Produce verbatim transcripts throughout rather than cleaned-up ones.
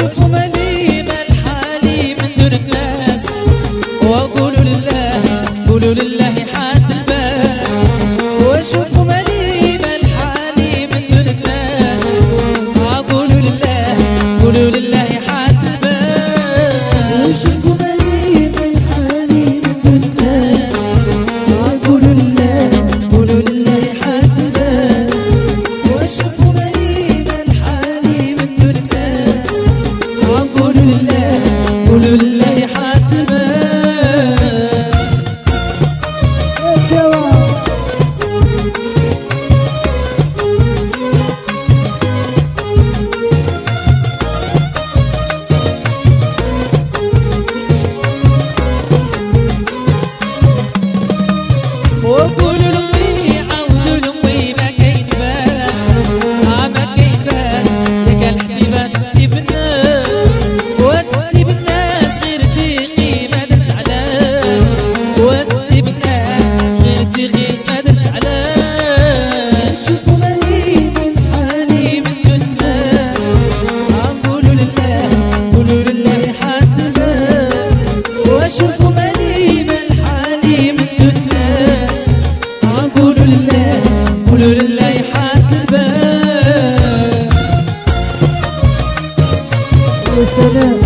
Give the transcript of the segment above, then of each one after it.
واشوفوا مليم الحالي من دون الناس، وقولوا لله قولوا لله حاد الباس. واشوفوا مليم الحالي من دون الناس، وقولوا لله قولوا لله حاد الباس. واشوفوا مليم الحالي من دون الناس، وقولوا لله قولوا لله حاد الباس. واشوفوا مليم الحالي من دون الناس، وقولوا لله قولوا لله حاد الباس. وقولوا لأمي عودوا لأمي ما كاين باس، آه ما كاين باس. ياك الحبيبة تبتي بالناس وتبتي بالناس غير تيقي ما درت علاش، وتبتي بالناس غير تيقي ما درت علاش. شوفوا مليم الحالي من دون الناس، آه قولوا لله قولوا لله حاد الباس. واشوفوا مليم الحالي من دون الناس، قولوا لله قولوا لله حاد الباس. وسلام.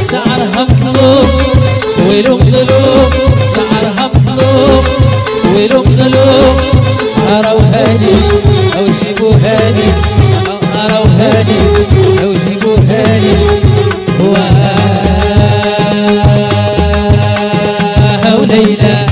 وشعرها مطلوب ويلو مطلوب شعرها مطلوب ويلو مطلوب راهو هادي او جيبو هادي راهو هادي او جيبو هادي واه وليلى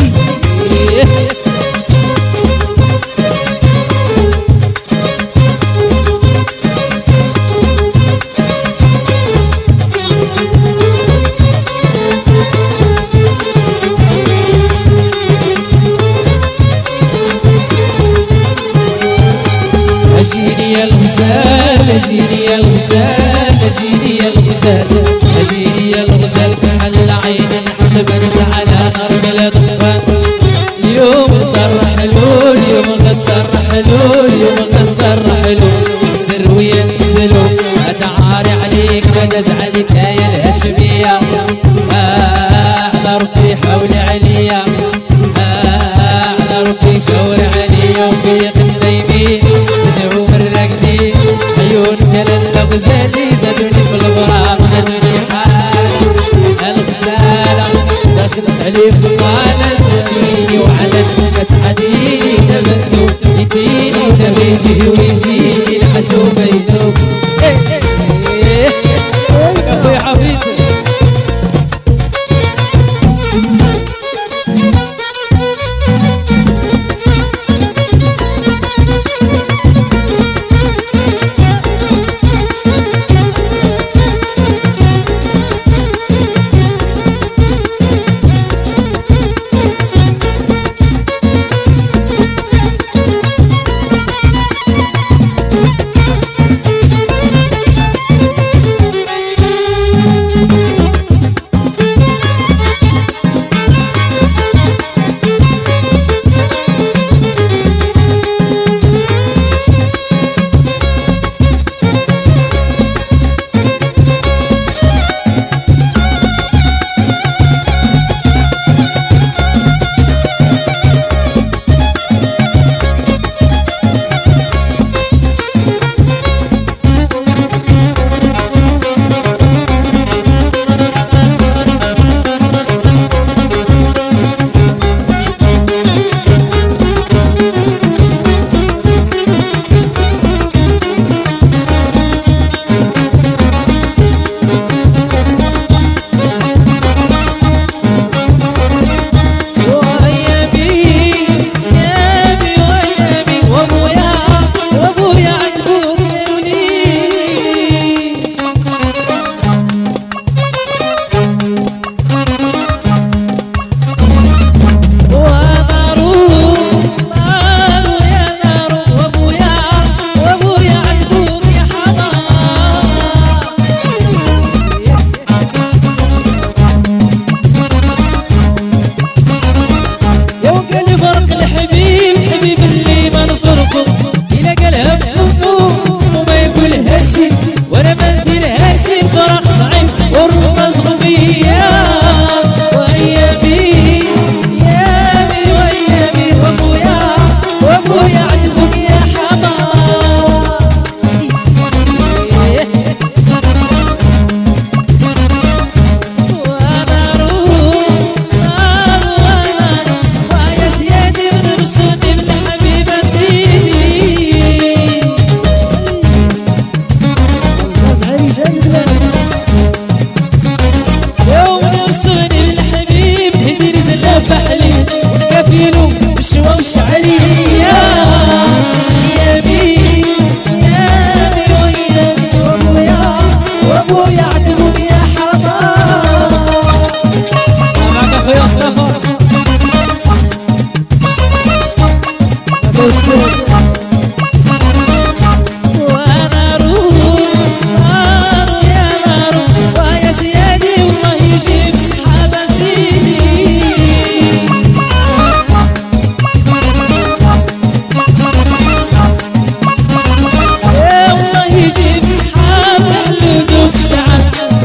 أجيني يا الغزال أجيني يا الغزال أجيني يا الغزال أجيني يا الغزال كحل عين نحجب نشعلها نار بلا دخان اليوم غدر حلو اليوم غدر حلو اليوم غدر حلو نسر وينزلو أدعاري عليك ما نزعلك يا الهشمية آه على ربي حولي عليا آه على ربي شاور عليا وفي قديمي بدعو من رقدي عيون كلا الغزالي زادوني في الغرام زادوني حال الغزالة دخلت عليه بطالة تبيني وعلاش ما تحديني تمنو يديني دابا يجي ويجيني لحدو ما يذوب اخويا حفيظ وانا ما نديرهاش الفرح صعيب والرماز غبية وايامي يامي وايامي وابويا وابويا عندكم يا حمار وانا روح نار وانا ويا سيادي من رشدي من حبيبة سيدي يوم نوصوني بالحبيب هدير زلاف بحلي ونكافيلو بشوى وشعلية يامي يامي ويامي وابويا وابويا عندكم يا حمار معك اخويا مصطفى وانا روح نار يا نار ويا سيادي والله يجيب سحابة سيدي يا والله يجيب سحابة حلو دوك الشعر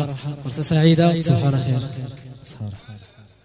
فرحة فرصة سعيدة تصبحوا على خير.